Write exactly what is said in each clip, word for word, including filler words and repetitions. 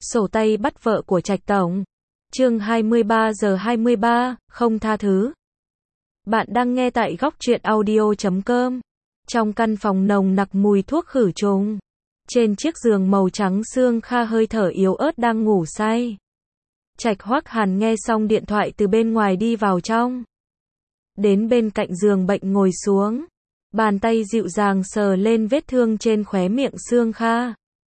Sổ tay bắt vợ của Trạch Tổng. Chương hai mươi ba giờ hai mươi ba, không tha thứ. Bạn đang nghe tại góc truyện audio chấm com. Trong căn phòng nồng nặc mùi thuốc khử trùng. Trên chiếc giường màu trắng, Sương Kha hơi thở yếu ớt đang ngủ say. Trạch Hoắc Hàn nghe xong điện thoại từ bên ngoài đi vào trong. Đến bên cạnh giường bệnh ngồi xuống. Bàn tay dịu dàng sờ lên vết thương trên khóe miệng Sương Kha.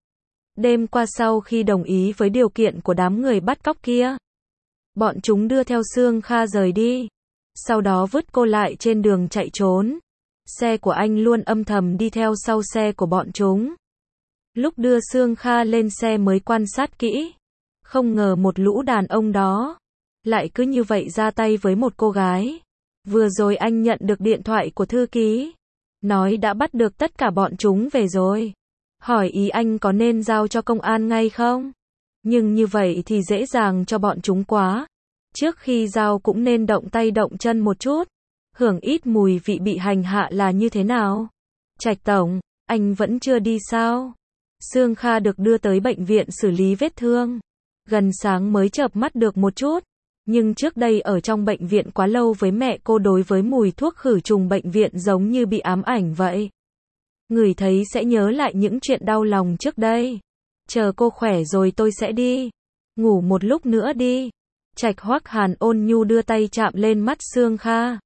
Đêm qua sau khi đồng ý với điều kiện của đám người bắt cóc kia, bọn chúng đưa theo Sương Kha rời đi. Sau đó vứt cô lại trên đường chạy trốn. Xe của anh luôn âm thầm đi theo sau xe của bọn chúng. Lúc đưa Sương Kha lên xe mới quan sát kỹ. Không ngờ một lũ đàn ông đó lại cứ như vậy ra tay với một cô gái. Vừa rồi anh nhận được điện thoại của thư ký, nói đã bắt được tất cả bọn chúng về rồi. Hỏi ý anh có nên giao cho công an ngay không? Nhưng như vậy thì dễ dàng cho bọn chúng quá. Trước khi giao cũng nên động tay động chân một chút. Hưởng ít mùi vị bị hành hạ là như thế nào? Trạch Tổng, anh vẫn chưa đi sao? Sương Kha được đưa tới bệnh viện xử lý vết thương. Gần sáng mới chợp mắt được một chút. Nhưng trước đây ở trong bệnh viện quá lâu với mẹ cô, đối với mùi thuốc khử trùng bệnh viện giống như bị ám ảnh vậy. Ngửi thấy sẽ nhớ lại những chuyện đau lòng trước đây. Chờ cô khỏe rồi tôi sẽ đi. Ngủ một lúc nữa đi. Trạch Hoắc Hàn ôn nhu đưa tay chạm lên mắt Sương Kha.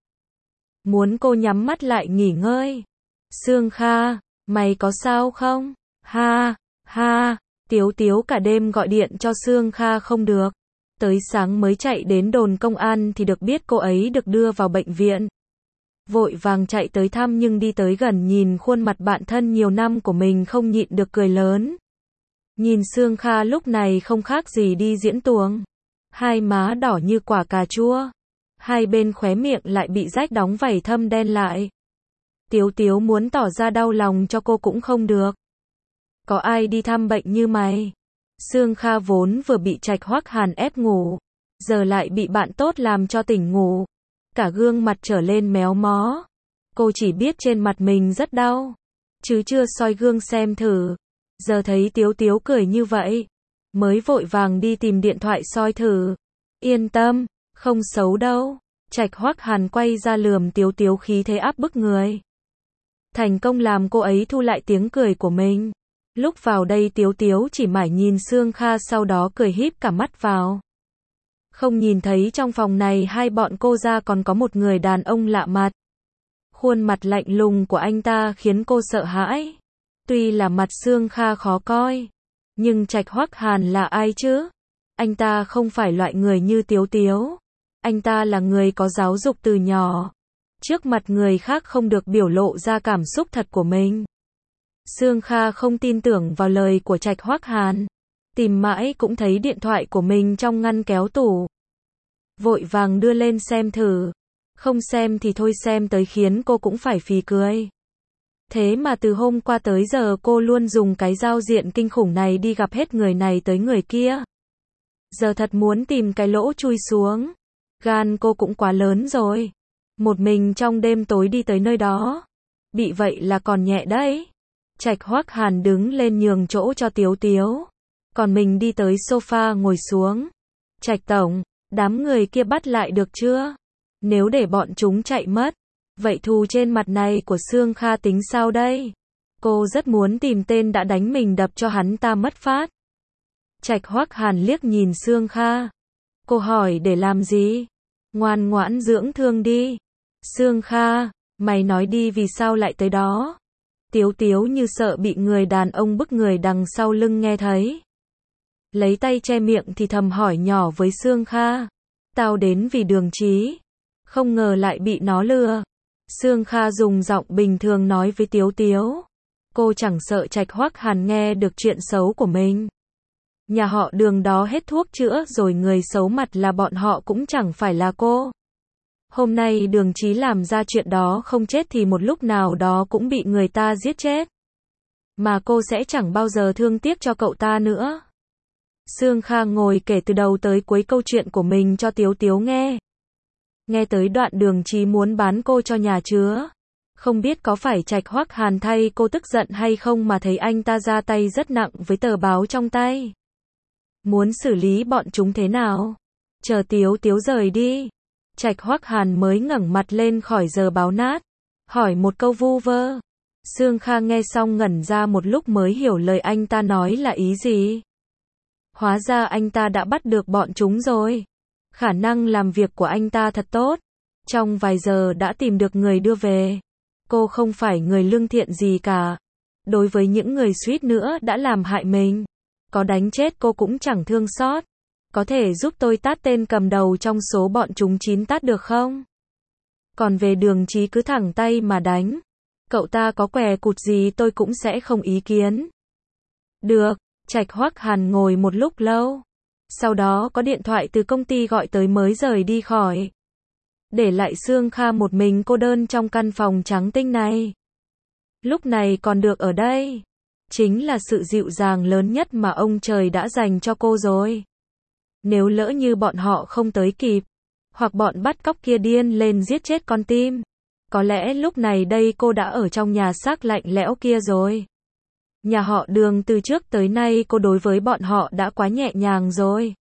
Muốn cô nhắm mắt lại nghỉ ngơi. Sương Kha, mày có sao không? Ha, ha, Tiếu Tiếu cả đêm gọi điện cho Sương Kha không được. Tới sáng mới chạy đến đồn công an thì được biết cô ấy được đưa vào bệnh viện. Vội vàng chạy tới thăm, nhưng đi tới gần nhìn khuôn mặt bạn thân nhiều năm của mình không nhịn được cười lớn. Nhìn Sương Kha lúc này không khác gì đi diễn tuồng. Hai má đỏ như quả cà chua. Hai bên khóe miệng lại bị rách đóng vảy thâm đen lại. Tiếu Tiếu muốn tỏ ra đau lòng cho cô cũng không được. Có ai đi thăm bệnh như mày? Sương Kha vốn vừa bị Trạch Hoắc Hàn ép ngủ, giờ lại bị bạn tốt làm cho tỉnh ngủ. Cả gương mặt trở lên méo mó. Cô chỉ biết trên mặt mình rất đau, chứ chưa soi gương xem thử. Giờ thấy Tiếu Tiếu cười như vậy, mới vội vàng đi tìm điện thoại soi thử. Yên tâm, không xấu đâu. Trạch Hoắc Hàn quay ra lườm Tiếu Tiếu khí thế áp bức người. Thành công làm cô ấy thu lại tiếng cười của mình. Lúc vào đây Tiếu Tiếu chỉ mải nhìn Sương Kha, sau đó cười híp cả mắt vào. Không nhìn thấy trong phòng này hai bọn cô ra còn có một người đàn ông lạ mặt. Khuôn mặt lạnh lùng của anh ta khiến cô sợ hãi. Tuy là mặt Sương Kha khó coi, nhưng Trạch Hoắc Hàn là ai chứ? Anh ta không phải loại người như Tiếu Tiếu. Anh ta là người có giáo dục từ nhỏ. Trước mặt người khác không được biểu lộ ra cảm xúc thật của mình. Sương Kha không tin tưởng vào lời của Trạch Hoắc Hàn. Tìm mãi cũng thấy điện thoại của mình trong ngăn kéo tủ. Vội vàng đưa lên xem thử. Không xem thì thôi, xem tới khiến cô cũng phải phì cười. Thế mà từ hôm qua tới giờ cô luôn dùng cái giao diện kinh khủng này đi gặp hết người này tới người kia. Giờ thật muốn tìm cái lỗ chui xuống. Gan cô cũng quá lớn rồi. Một mình trong đêm tối đi tới nơi đó. Bị vậy là còn nhẹ đấy. Trạch Hoắc Hàn đứng lên nhường chỗ cho Tiếu Tiếu. Còn mình đi tới sofa ngồi xuống. Trạch Tổng, đám người kia bắt lại được chưa? Nếu để bọn chúng chạy mất, vậy thù trên mặt này của Sương Kha tính sao đây? Cô rất muốn tìm tên đã đánh mình đập cho hắn ta mất phát. Trạch Hoắc Hàn liếc nhìn Sương Kha. Cô hỏi để làm gì? Ngoan ngoãn dưỡng thương đi. Sương Kha, mày nói đi, vì sao lại tới đó? Tiếu Tiếu như sợ bị người đàn ông bức người đằng sau lưng nghe thấy. Lấy tay che miệng thì thầm hỏi nhỏ với Sương Kha. Tao đến vì Đường Chí. Không ngờ lại bị nó lừa. Sương Kha dùng giọng bình thường nói với Tiếu Tiếu. Cô chẳng sợ Trạch Hoắc Hàn nghe được chuyện xấu của mình. Nhà họ Đường đó hết thuốc chữa rồi, người xấu mặt là bọn họ cũng chẳng phải là cô. Hôm nay Đường Chí làm ra chuyện đó không chết thì một lúc nào đó cũng bị người ta giết chết. Mà cô sẽ chẳng bao giờ thương tiếc cho cậu ta nữa. Sương Kha ngồi kể từ đầu tới cuối câu chuyện của mình cho Tiếu Tiếu nghe. Nghe tới đoạn Đường Chí muốn bán cô cho nhà chứa. Không biết có phải Trạch Hoắc Hàn thay cô tức giận hay không mà thấy anh ta ra tay rất nặng với tờ báo trong tay. Muốn xử lý bọn chúng thế nào? Chờ Tiếu Tiếu rời đi. Trạch Hoắc Hàn mới ngẩng mặt lên khỏi giờ báo nát, hỏi một câu vu vơ. Sương Kha nghe xong ngẩn ra một lúc mới hiểu lời anh ta nói là ý gì. Hóa ra anh ta đã bắt được bọn chúng rồi. Khả năng làm việc của anh ta thật tốt. Trong vài giờ đã tìm được người đưa về. Cô không phải người lương thiện gì cả. Đối với những người suýt nữa đã làm hại mình, có đánh chết cô cũng chẳng thương xót. Có thể giúp tôi tát tên cầm đầu trong số bọn chúng chín tát được không? Còn về Đường Chí cứ thẳng tay mà đánh. Cậu ta có què cụt gì tôi cũng sẽ không ý kiến. Được, Trạch Hoắc Hàn ngồi một lúc lâu. Sau đó có điện thoại từ công ty gọi tới mới rời đi khỏi. Để lại Sương Kha một mình cô đơn trong căn phòng trắng tinh này. Lúc này còn được ở đây, chính là sự dịu dàng lớn nhất mà ông trời đã dành cho cô rồi. Nếu lỡ như bọn họ không tới kịp, hoặc bọn bắt cóc kia điên lên giết chết con tim, có lẽ lúc này đây cô đã ở trong nhà xác lạnh lẽo kia rồi. Nhà họ Đường từ trước tới nay cô đối với bọn họ đã quá nhẹ nhàng rồi.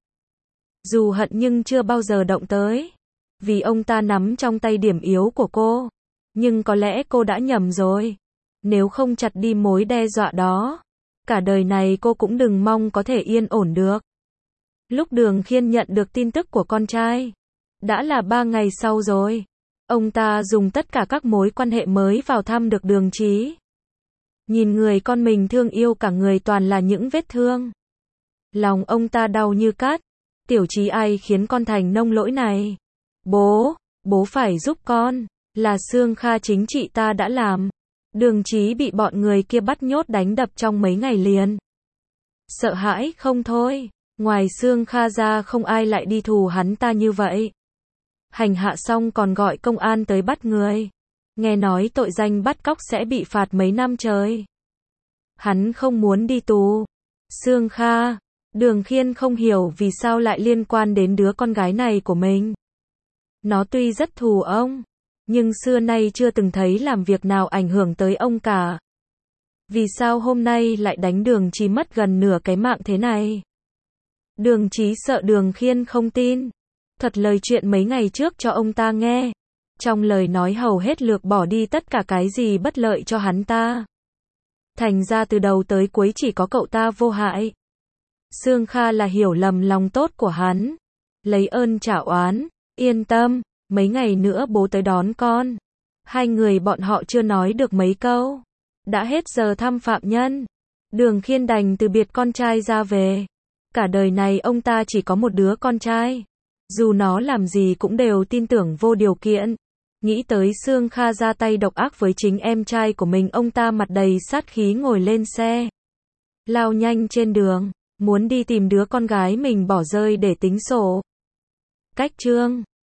Dù hận nhưng chưa bao giờ động tới. Vì ông ta nắm trong tay điểm yếu của cô. Nhưng có lẽ cô đã nhầm rồi. Nếu không chặt đi mối đe dọa đó, cả đời này cô cũng đừng mong có thể yên ổn được. Lúc Đường Khiên nhận được tin tức của con trai, đã là ba ngày sau rồi. Ông ta dùng tất cả các mối quan hệ mới vào thăm được Đường Chí. Nhìn người con mình thương yêu cả người toàn là những vết thương. Lòng ông ta đau như cát. Tiểu Chí ai khiến con thành nông nỗi này? Bố, bố phải giúp con. Là Sương Kha chính chị ta đã làm. Đường Chí bị bọn người kia bắt nhốt đánh đập trong mấy ngày liền. Sợ hãi không thôi. Ngoài Sương Kha ra không ai lại đi thù hắn ta như vậy. Hành hạ xong còn gọi công an tới bắt người. Nghe nói tội danh bắt cóc sẽ bị phạt mấy năm trời. Hắn không muốn đi tù. Sương Kha, Đường Khiên không hiểu vì sao lại liên quan đến đứa con gái này của mình. Nó tuy rất thù ông, nhưng xưa nay chưa từng thấy làm việc nào ảnh hưởng tới ông cả. Vì sao hôm nay lại đánh Đường Chí mất gần nửa cái mạng thế này? Đường Chí sợ Đường Khiên không tin. Thuật lời chuyện mấy ngày trước cho ông ta nghe. Trong lời nói hầu hết lược bỏ đi tất cả cái gì bất lợi cho hắn ta. Thành ra từ đầu tới cuối chỉ có cậu ta vô hại. Sương Kha là hiểu lầm lòng tốt của hắn. Lấy ơn trả oán. Yên tâm, mấy ngày nữa bố tới đón con. Hai người bọn họ chưa nói được mấy câu. Đã hết giờ thăm phạm nhân. Đường Khiên đành từ biệt con trai ra về. Cả đời này ông ta chỉ có một đứa con trai. Dù nó làm gì cũng đều tin tưởng vô điều kiện. Nghĩ tới Sương Kha ra tay độc ác với chính em trai của mình, ông ta mặt đầy sát khí ngồi lên xe. Lao nhanh trên đường, muốn đi tìm đứa con gái mình bỏ rơi để tính sổ. Cách chương